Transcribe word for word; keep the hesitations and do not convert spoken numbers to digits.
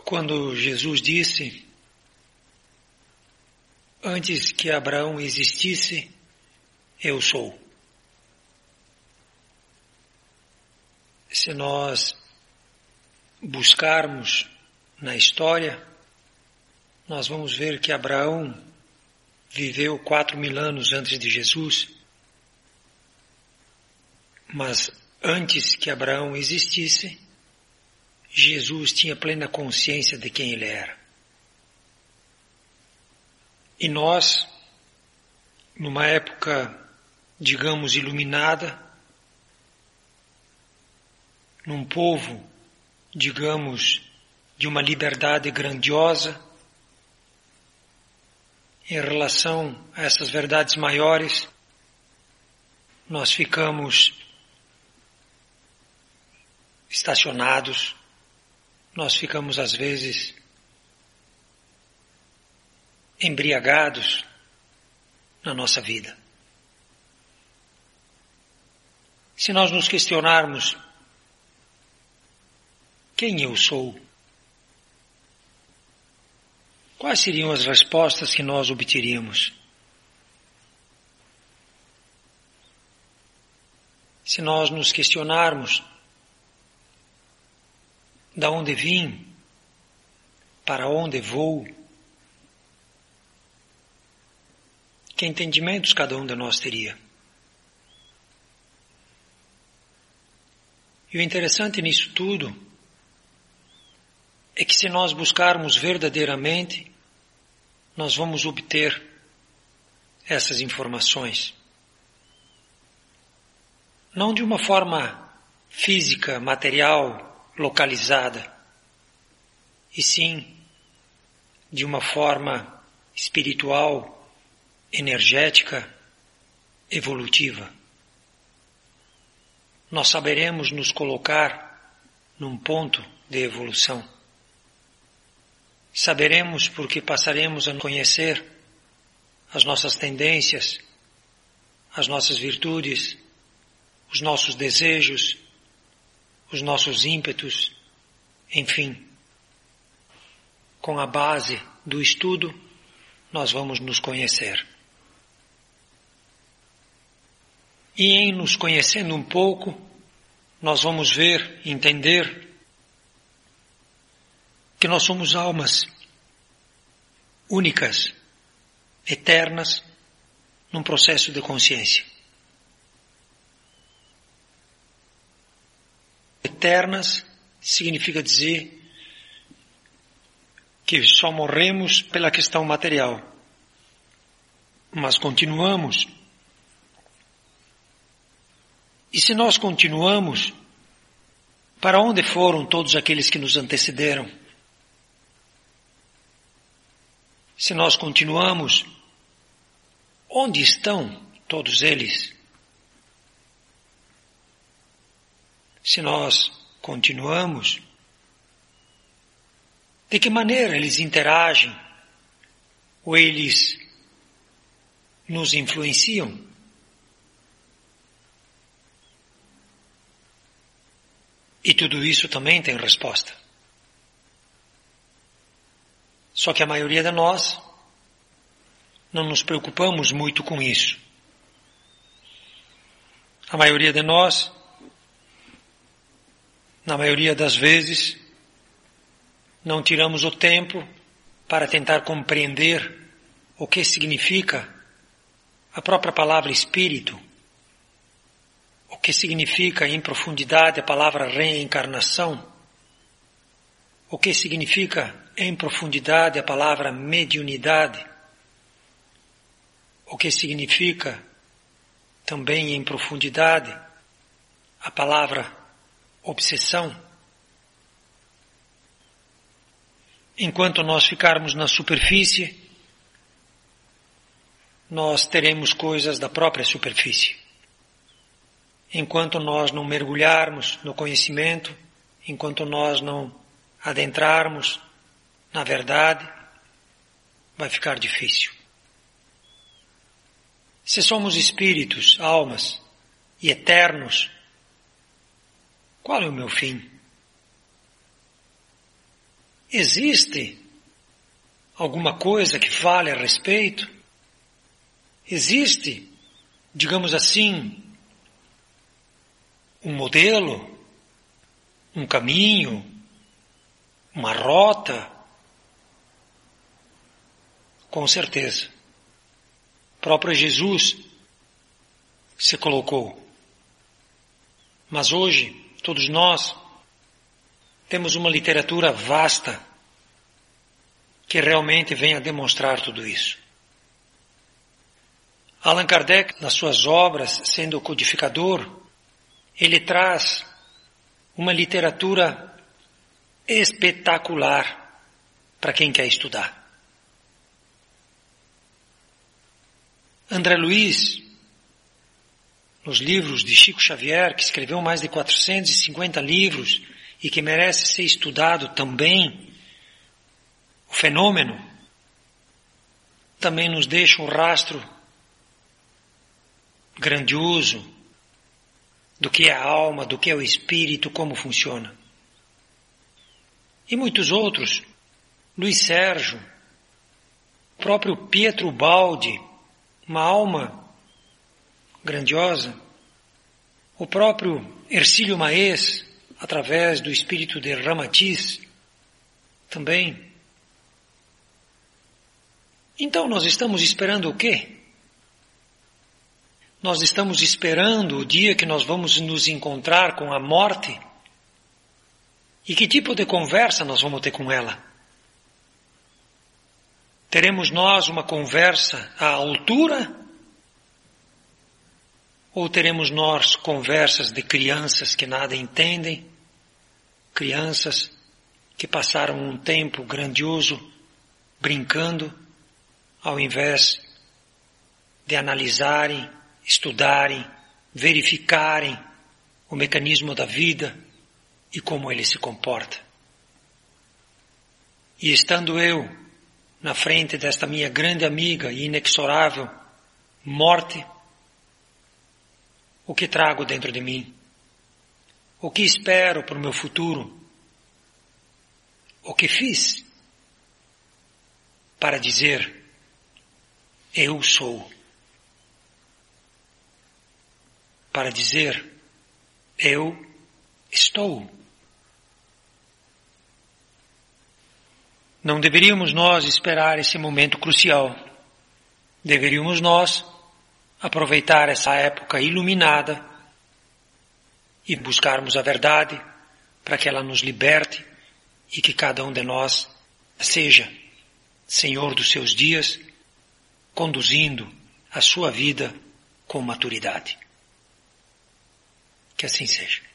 quando Jesus disse: antes que Abraão existisse, eu sou. Se nós buscarmos na história, nós vamos ver que Abraão viveu quatro mil anos antes de Jesus, mas antes que Abraão existisse, Jesus tinha plena consciência de quem ele era. E nós, numa época, digamos, iluminada, num povo, digamos, de uma liberdade grandiosa, em relação a essas verdades maiores, nós ficamos estacionados, nós ficamos às vezes embriagados na nossa vida. Se nós nos questionarmos quem eu sou, quais seriam as respostas que nós obteríamos? Se nós nos questionarmos da onde vim, para onde vou, que entendimentos cada um de nós teria? E o interessante nisso tudo é que se nós buscarmos verdadeiramente, nós vamos obter essas informações. Não de uma forma física, material, localizada, e sim de uma forma espiritual, energética, evolutiva. Nós saberemos nos colocar num ponto de evolução. Saberemos porque passaremos a conhecer as nossas tendências, as nossas virtudes, os nossos desejos, os nossos ímpetos, enfim. Com a base do estudo, nós vamos nos conhecer. E em nos conhecendo um pouco, nós vamos ver, entender que nós somos almas únicas, eternas, num processo de consciência. Eternas significa dizer que só morremos pela questão material, mas continuamos. E se nós continuamos, para onde foram todos aqueles que nos antecederam? Se nós continuamos, onde estão todos eles? Se nós continuamos, de que maneira eles interagem ou eles nos influenciam? E tudo isso também tem resposta. Só que a maioria de nós não nos preocupamos muito com isso. A maioria de nós, na maioria das vezes, não tiramos o tempo para tentar compreender o que significa a própria palavra espírito, o que significa em profundidade a palavra reencarnação, o que significa em profundidade a palavra mediunidade, o que significa também em profundidade a palavra obsessão. Enquanto nós ficarmos na superfície, nós teremos coisas da própria superfície. Enquanto nós não mergulharmos no conhecimento, enquanto nós não adentrarmos na verdade, vai ficar difícil. Se somos espíritos, almas e eternos, qual é o meu fim? existe alguma coisa que fale a respeito? Existe, digamos assim, um modelo, um caminho, uma rota? Com certeza. O próprio Jesus se colocou. Mas hoje, todos nós temos uma literatura vasta que realmente vem a demonstrar tudo isso. Allan Kardec, nas suas obras, sendo o codificador, ele traz uma literatura espetacular para quem quer estudar. André Luiz, nos livros de Chico Xavier, que escreveu mais de quatrocentos e cinquenta livros e que merece ser estudado também, o fenômeno também nos deixa um rastro grandioso do que é a alma, do que é o espírito, como funciona. E muitos outros, Luiz Sérgio, o próprio Pietro Baldi, uma alma grandiosa, o próprio Hercílio Maes, através do espírito de Ramatiz, também. Então nós estamos esperando o quê? Nós estamos esperando o dia que nós vamos nos encontrar com a morte? E que tipo de conversa nós vamos ter com ela? Teremos nós uma conversa à altura? Ou teremos nós conversas de crianças que nada entendem? Crianças que passaram um tempo grandioso brincando, ao invés de analisarem, estudarem, verificarem o mecanismo da vida e como ele se comporta. E estando eu na frente desta minha grande amiga e inexorável morte, o que trago dentro de mim? O que espero para o meu futuro? O que fiz para dizer eu sou? Para dizer eu estou? Não deveríamos nós esperar esse momento crucial. Deveríamos nós aproveitar essa época iluminada e buscarmos a verdade para que ela nos liberte e que cada um de nós seja senhor dos seus dias, conduzindo a sua vida com maturidade. Que assim seja.